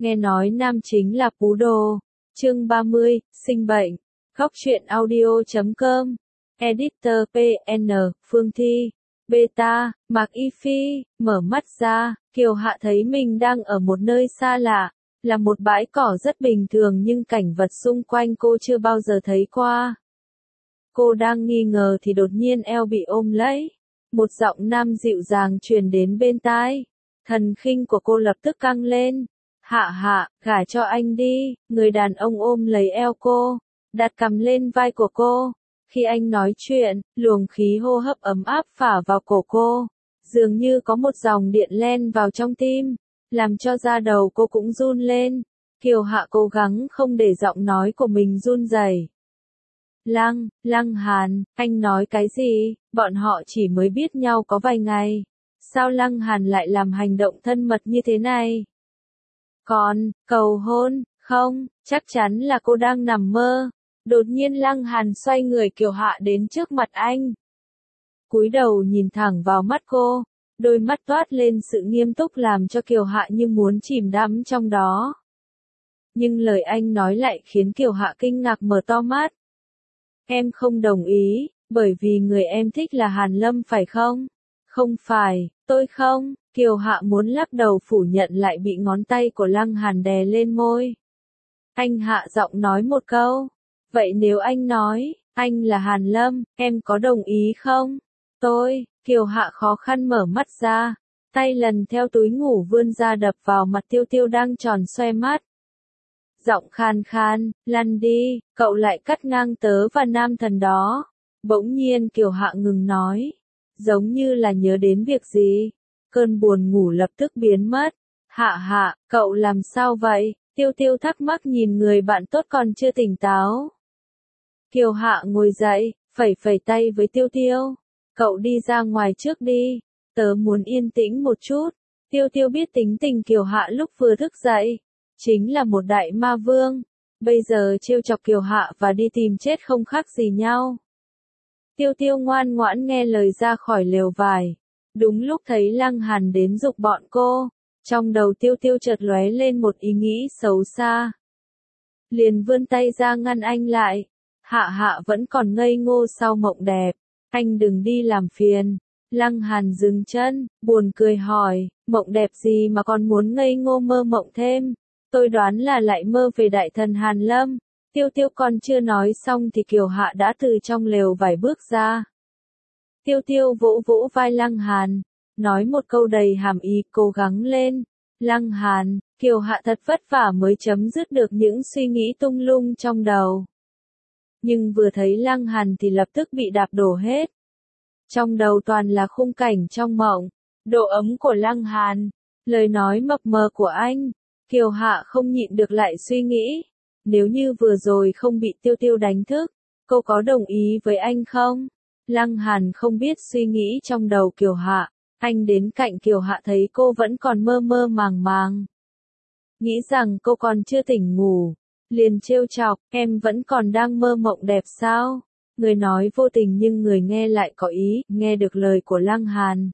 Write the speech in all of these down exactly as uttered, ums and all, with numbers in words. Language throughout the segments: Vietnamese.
Nghe nói nam chính là Pú Đồ. Chương ba mươi, sinh bệnh. Góc truyện audio chấm com. Editor pê en, Phương Thi. Beta, Mạc Y Phi, mở mắt ra, Kiều Hạ thấy mình đang ở một nơi xa lạ, là một bãi cỏ rất bình thường nhưng cảnh vật xung quanh cô chưa bao giờ thấy qua. Cô đang nghi ngờ thì đột nhiên eo bị ôm lấy. Một giọng nam dịu dàng truyền đến bên tai. Thần khinh của cô lập tức căng lên. Hạ hạ, gả cho anh đi. Người đàn ông ôm lấy eo cô, đặt cằm lên vai của cô. Khi anh nói chuyện, luồng khí hô hấp ấm áp phả vào cổ cô. Dường như có một dòng điện len vào trong tim, làm cho da đầu cô cũng run lên. Kiều Hạ cố gắng không để giọng nói của mình run rẩy. Lăng, Lăng Hàn, anh nói cái gì? Bọn họ chỉ mới biết nhau có vài ngày. Sao Lăng Hàn lại làm hành động thân mật như thế này? Còn, cầu hôn, không, chắc chắn là cô đang nằm mơ. Đột nhiên Lăng Hàn xoay người Kiều Hạ đến trước mặt anh. Cúi đầu nhìn thẳng vào mắt cô, đôi mắt toát lên sự nghiêm túc làm cho Kiều Hạ như muốn chìm đắm trong đó. Nhưng lời anh nói lại khiến Kiều Hạ kinh ngạc mở to mắt. Em không đồng ý, bởi vì người em thích là Hàn Lâm phải không? Không phải, tôi không. Kiều Hạ muốn lắc đầu phủ nhận lại bị ngón tay của Lăng Hàn đè lên môi. Anh hạ giọng nói một câu. Vậy nếu anh nói, anh là Hàn Lâm, em có đồng ý không? Tôi, Kiều Hạ khó khăn mở mắt ra, tay lần theo túi ngủ vươn ra đập vào mặt Tiêu Tiêu đang tròn xoe mắt. Giọng khan khan, lăn đi, cậu lại cắt ngang tớ và nam thần đó. Bỗng nhiên Kiều Hạ ngừng nói, giống như là nhớ đến việc gì. Cơn buồn ngủ lập tức biến mất. Hạ hạ, cậu làm sao vậy? Tiêu Tiêu thắc mắc nhìn người bạn tốt còn chưa tỉnh táo. Kiều Hạ ngồi dậy, phẩy phẩy tay với Tiêu Tiêu. Cậu đi ra ngoài trước đi, tớ muốn yên tĩnh một chút. Tiêu Tiêu biết tính tình Kiều Hạ lúc vừa thức dậy, chính là một đại ma vương. Bây giờ trêu chọc Kiều Hạ và đi tìm chết không khác gì nhau. Tiêu Tiêu ngoan ngoãn nghe lời ra khỏi lều vải. Đúng lúc thấy Lăng Hàn đến giục bọn cô, trong đầu Tiêu Tiêu chợt lóe lên một ý nghĩ xấu xa. Liền vươn tay ra ngăn anh lại. Hạ hạ vẫn còn ngây ngô sau mộng đẹp, anh đừng đi làm phiền. Lăng Hàn dừng chân, buồn cười hỏi, mộng đẹp gì mà còn muốn ngây ngô mơ mộng thêm? Tôi đoán là lại mơ về đại thần Hàn Lâm. Tiêu Tiêu còn chưa nói xong thì Kiều Hạ đã từ trong lều vải bước ra. Tiêu Tiêu vỗ vỗ vai Lăng Hàn, nói một câu đầy hàm ý, cố gắng lên. Lăng Hàn, Kiều Hạ thật vất vả mới chấm dứt được những suy nghĩ tung lung trong đầu. Nhưng vừa thấy Lăng Hàn thì lập tức bị đạp đổ hết. Trong đầu toàn là khung cảnh trong mộng, độ ấm của Lăng Hàn, lời nói mập mờ của anh. Kiều Hạ không nhịn được lại suy nghĩ, nếu như vừa rồi không bị Tiêu Tiêu đánh thức, cô có đồng ý với anh không? Lăng Hàn không biết suy nghĩ trong đầu Kiều Hạ, anh đến cạnh Kiều Hạ thấy cô vẫn còn mơ mơ màng màng. Nghĩ rằng cô còn chưa tỉnh ngủ, liền trêu chọc, em vẫn còn đang mơ mộng đẹp sao? Người nói vô tình nhưng người nghe lại có ý, nghe được lời của Lăng Hàn.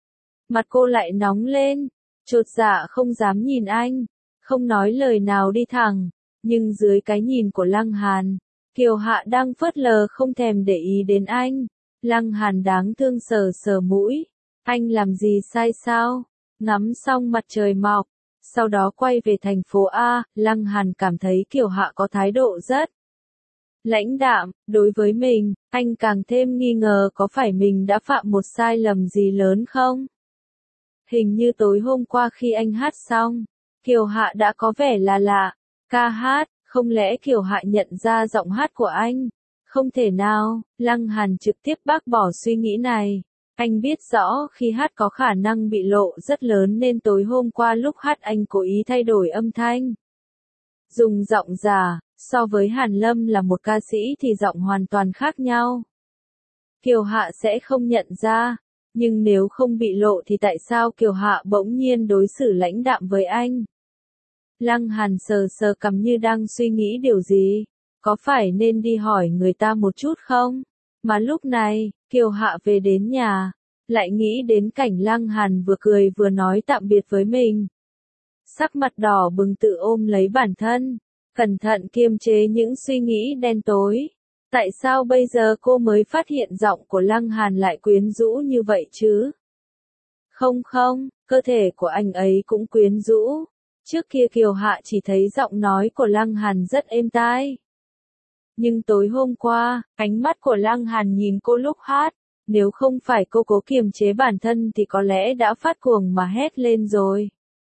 Mặt cô lại nóng lên, chột dạ không dám nhìn anh, không nói lời nào đi thẳng, nhưng dưới cái nhìn của Lăng Hàn, Kiều Hạ đang phớt lờ không thèm để ý đến anh. Lăng Hàn đáng thương sờ sờ mũi, anh làm gì sai sao? Ngắm xong mặt trời mọc, sau đó quay về thành phố A, Lăng Hàn cảm thấy Kiều Hạ có thái độ rất lãnh đạm, đối với mình, anh càng thêm nghi ngờ có phải mình đã phạm một sai lầm gì lớn không? Hình như tối hôm qua khi anh hát xong, Kiều Hạ đã có vẻ là lạ, ca hát, không lẽ Kiều Hạ nhận ra giọng hát của anh? Không thể nào, Lăng Hàn trực tiếp bác bỏ suy nghĩ này. Anh biết rõ khi hát có khả năng bị lộ rất lớn nên tối hôm qua lúc hát anh cố ý thay đổi âm thanh. Dùng giọng giả, so với Hàn Lâm là một ca sĩ thì giọng hoàn toàn khác nhau. Kiều Hạ sẽ không nhận ra, nhưng nếu không bị lộ thì tại sao Kiều Hạ bỗng nhiên đối xử lãnh đạm với anh? Lăng Hàn sờ sờ cằm như đang suy nghĩ điều gì. Có phải nên đi hỏi người ta một chút không? Mà lúc này, Kiều Hạ về đến nhà, lại nghĩ đến cảnh Lăng Hàn vừa cười vừa nói tạm biệt với mình. sắc mặt đỏ bừng tự ôm lấy bản thân, cẩn thận kiềm chế những suy nghĩ đen tối. Tại sao bây giờ cô mới phát hiện giọng của Lăng Hàn lại quyến rũ như vậy chứ? Không không, cơ thể của anh ấy cũng quyến rũ. Trước kia Kiều Hạ chỉ thấy giọng nói của Lăng Hàn rất êm tai. Nhưng tối hôm qua, ánh mắt của Lăng Hàn nhìn cô lúc hát, nếu không phải cô cố kiềm chế bản thân thì có lẽ đã phát cuồng mà hét lên rồi.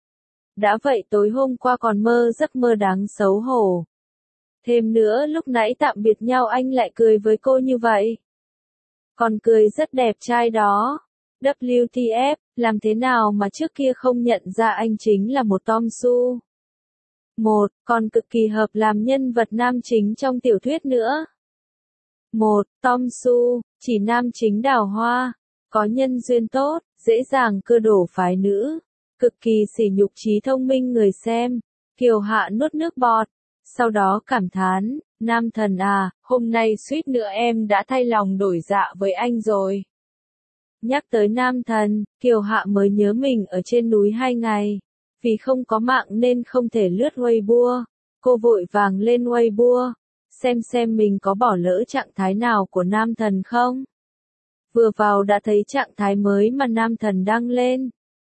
Đã vậy tối hôm qua còn mơ giấc mơ đáng xấu hổ. Thêm nữa lúc nãy tạm biệt nhau anh lại cười với cô như vậy. Còn cười rất đẹp trai đó. vê kép tê ép, làm thế nào mà trước kia không nhận ra anh chính là một Tom Su. Một, còn cực kỳ hợp làm nhân vật nam chính trong tiểu thuyết nữa. Một, Tom Su, chỉ nam chính đào hoa, có nhân duyên tốt, dễ dàng cưa đổ phái nữ, cực kỳ sỉ nhục trí thông minh người xem. Kiều Hạ nuốt nước bọt, sau đó cảm thán, nam thần à, hôm nay suýt nữa em đã thay lòng đổi dạ với anh rồi. Nhắc tới nam thần, Kiều Hạ mới nhớ mình ở trên núi hai ngày. Vì không có mạng nên không thể lướt Weibo. Cô vội vàng lên Weibo, xem xem mình có bỏ lỡ trạng thái nào của nam thần không. Vừa vào đã thấy trạng thái mới mà nam thần đăng lên.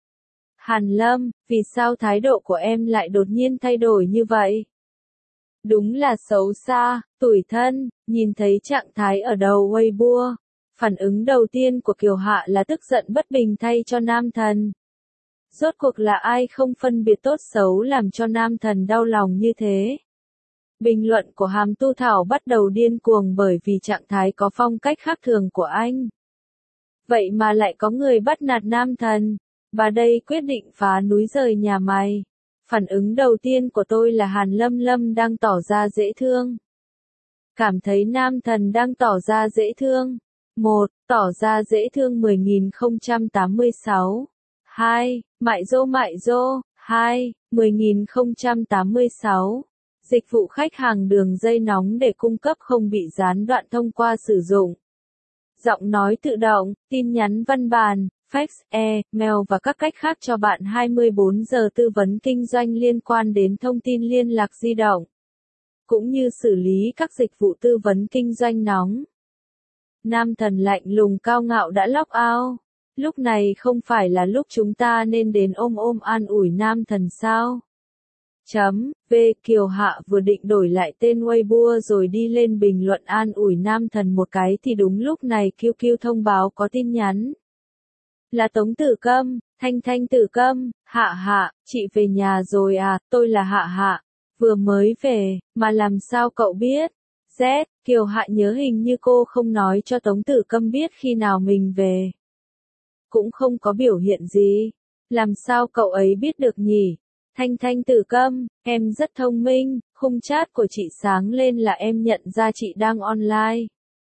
Hàn Lâm, vì sao thái độ của em lại đột nhiên thay đổi như vậy? Đúng là xấu xa, tủi thân, nhìn thấy trạng thái ở đầu Weibo. Phản ứng đầu tiên của Kiều Hạ là tức giận bất bình thay cho nam thần. Rốt cuộc là ai không phân biệt tốt xấu làm cho nam thần đau lòng như thế? Bình luận của Hàm Tu Thảo bắt đầu điên cuồng bởi vì trạng thái có phong cách khác thường của anh. Vậy mà lại có người bắt nạt nam thần. Bà đây quyết định phá núi rời nhà mày. Phản ứng đầu tiên của tôi là Hàn Lâm Lâm đang tỏ ra dễ thương. Cảm thấy nam thần đang tỏ ra dễ thương. Một, tỏ ra dễ thương mười nghìn không trăm tám mươi sáu. Hai, mại dô mại dô. Hai, mười nghìn không trăm tám mươi sáu. Dịch vụ khách hàng đường dây nóng để cung cấp không bị gián đoạn thông qua sử dụng giọng nói tự động, tin nhắn văn bản, fax, email và các cách khác cho bạn hai mươi bốn giờ tư vấn kinh doanh liên quan đến thông tin liên lạc di động, cũng như xử lý các dịch vụ tư vấn kinh doanh nóng. Nam thần lạnh lùng cao ngạo đã log out. Lúc này không phải là lúc chúng ta nên đến ôm ôm an ủi nam thần sao? Chấm, V Kiều Hạ vừa định đổi lại tên Weibo rồi đi lên bình luận an ủi nam thần một cái thì đúng lúc này Q Q thông báo có tin nhắn. Là Tống Tử Câm, Thanh Thanh Tử Câm, Hạ Hạ, chị về nhà rồi à, tôi là Hạ Hạ, vừa mới về, mà làm sao cậu biết? Z, Kiều Hạ nhớ hình như cô không nói cho Tống Tử Câm biết khi nào mình về. Cũng không có biểu hiện gì, làm sao cậu ấy biết được nhỉ? Thanh Thanh Tử Câm, em rất thông minh, khung chat của chị sáng lên là em nhận ra chị đang online.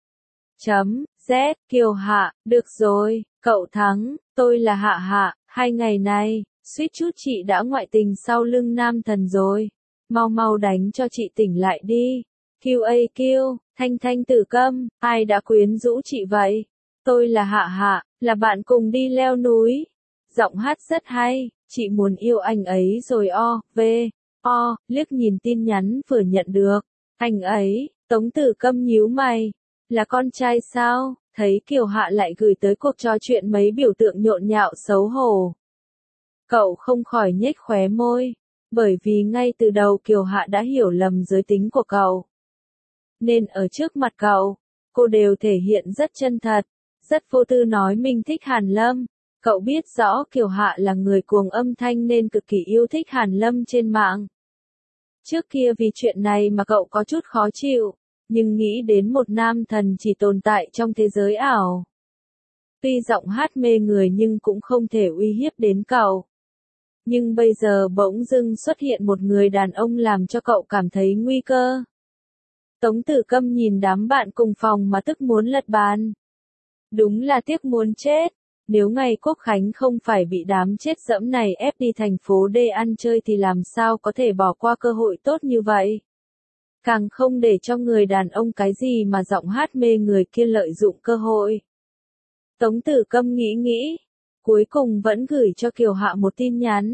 Chấm, Z, Kiều Hạ, được rồi, cậu thắng, tôi là Hạ Hạ, hai ngày này, suýt chút chị đã ngoại tình sau lưng nam thần rồi. Mau mau đánh cho chị tỉnh lại đi. Q A Q, Thanh Thanh Tử Câm, ai đã quyến rũ chị vậy? Tôi là Hạ Hạ, là bạn cùng đi leo núi. Giọng hát rất hay. Chị muốn yêu anh ấy rồi o, v, o, liếc nhìn tin nhắn vừa nhận được. Anh ấy, Tống Tử Câm nhíu mày. Là con trai sao? Thấy Kiều Hạ lại gửi tới cuộc trò chuyện mấy biểu tượng nhộn nhạo xấu hổ. Cậu không khỏi nhếch khóe môi. Bởi vì ngay từ đầu Kiều Hạ đã hiểu lầm giới tính của cậu. Nên ở trước mặt cậu, cô đều thể hiện rất chân thật, rất vô tư nói mình thích Hàn Lâm. Cậu biết rõ Kiều Hạ là người cuồng âm thanh nên cực kỳ yêu thích Hàn Lâm trên mạng. Trước kia vì chuyện này mà cậu có chút khó chịu, nhưng nghĩ đến một nam thần chỉ tồn tại trong thế giới ảo. Tuy giọng hát mê người nhưng cũng không thể uy hiếp đến cậu. Nhưng bây giờ bỗng dưng xuất hiện một người đàn ông làm cho cậu cảm thấy nguy cơ. Tống Tử Câm nhìn đám bạn cùng phòng mà tức muốn lật bàn. Đúng là tiếc muốn chết. Nếu ngày Quốc Khánh không phải bị đám chết dẫm này ép đi thành phố D ăn chơi thì làm sao có thể bỏ qua cơ hội tốt như vậy. Càng không để cho người đàn ông cái gì mà giọng hát mê người kia lợi dụng cơ hội. Tống Tử Câm nghĩ nghĩ, cuối cùng vẫn gửi cho Kiều Hạ một tin nhắn.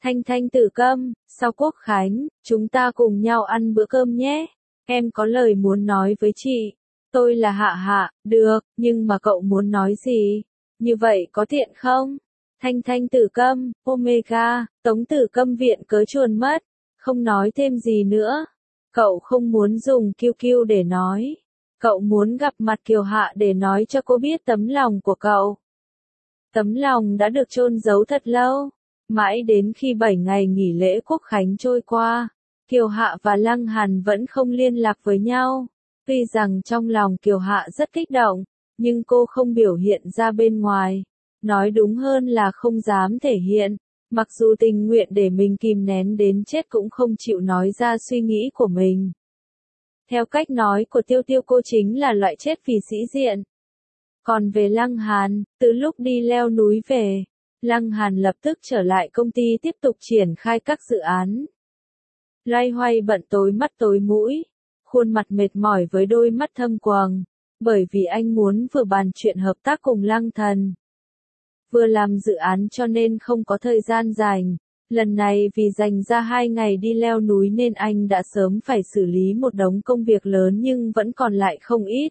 Thanh Thanh Tử Câm, sau Quốc Khánh, chúng ta cùng nhau ăn bữa cơm nhé. Em có lời muốn nói với chị. Tôi là Hạ Hạ, được, nhưng mà cậu muốn nói gì? Như vậy có tiện không? Thanh Thanh Tử Câm, Omega, Tống Tử Câm viện cớ chuồn mất, không nói thêm gì nữa. Cậu không muốn dùng Q Q để nói. Cậu muốn gặp mặt Kiều Hạ để nói cho cô biết tấm lòng của cậu. Tấm lòng đã được chôn giấu thật lâu. Mãi đến khi bảy ngày nghỉ lễ Quốc Khánh trôi qua, Kiều Hạ và Lăng Hàn vẫn không liên lạc với nhau. Tuy rằng trong lòng Kiều Hạ rất kích động, nhưng cô không biểu hiện ra bên ngoài. Nói đúng hơn là không dám thể hiện. Mặc dù tình nguyện để mình kìm nén đến chết cũng không chịu nói ra suy nghĩ của mình. Theo cách nói của Tiêu Tiêu, cô chính là loại chết vì sĩ diện. Còn về Lăng Hàn, từ lúc đi leo núi về, Lăng Hàn lập tức trở lại công ty tiếp tục triển khai các dự án. Loay hoay bận tối mắt tối mũi, khuôn mặt mệt mỏi với đôi mắt thâm quầng, bởi vì anh muốn vừa bàn chuyện hợp tác cùng Lăng Thần, vừa làm dự án cho nên không có thời gian rảnh. Lần này vì dành ra hai ngày đi leo núi nên anh đã sớm phải xử lý một đống công việc lớn nhưng vẫn còn lại không ít.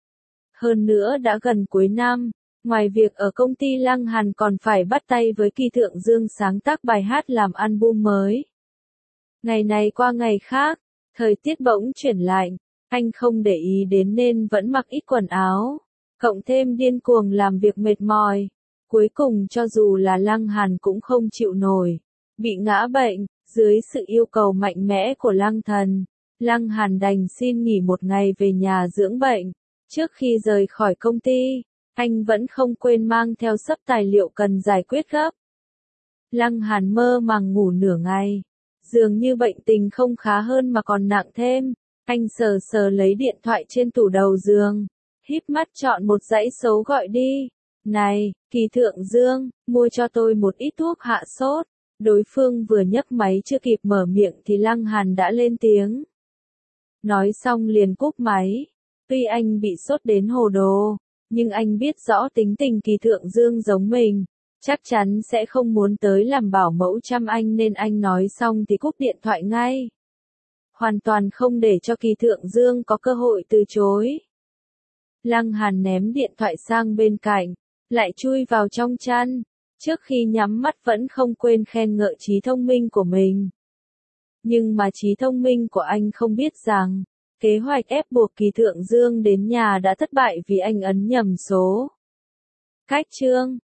Hơn nữa đã gần cuối năm, ngoài việc ở công ty Lăng Hàn còn phải bắt tay với Kỳ Thượng Dương sáng tác bài hát làm album mới. Ngày này qua ngày khác, thời tiết bỗng chuyển lạnh, anh không để ý đến nên vẫn mặc ít quần áo, cộng thêm điên cuồng làm việc mệt mỏi. Cuối cùng cho dù là Lăng Hàn cũng không chịu nổi, bị ngã bệnh, dưới sự yêu cầu mạnh mẽ của Lăng Thần, Lăng Hàn đành xin nghỉ một ngày về nhà dưỡng bệnh. Trước khi rời khỏi công ty, anh vẫn không quên mang theo sấp tài liệu cần giải quyết gấp. Lăng Hàn mơ màng ngủ nửa ngày, dường như bệnh tình không khá hơn mà còn nặng thêm. Anh sờ sờ lấy điện thoại trên tủ đầu giường, híp mắt chọn một dãy số gọi đi. Này, Kỳ Thượng Dương, mua cho tôi một ít thuốc hạ sốt. Đối phương vừa nhấc máy chưa kịp mở miệng thì Lăng Hàn đã lên tiếng. Nói xong liền cúp máy. Tuy anh bị sốt đến hồ đồ, nhưng anh biết rõ tính tình Kỳ Thượng Dương giống mình, chắc chắn sẽ không muốn tới làm bảo mẫu chăm anh nên anh nói xong thì cúp điện thoại ngay. Hoàn toàn không để cho Kỳ Thượng Dương có cơ hội từ chối. Lăng Hàn ném điện thoại sang bên cạnh, lại chui vào trong chăn, trước khi nhắm mắt vẫn không quên khen ngợi trí thông minh của mình. Nhưng mà trí thông minh của anh không biết rằng, kế hoạch ép buộc Kỳ Thượng Dương đến nhà đã thất bại vì anh ấn nhầm số. Cách chương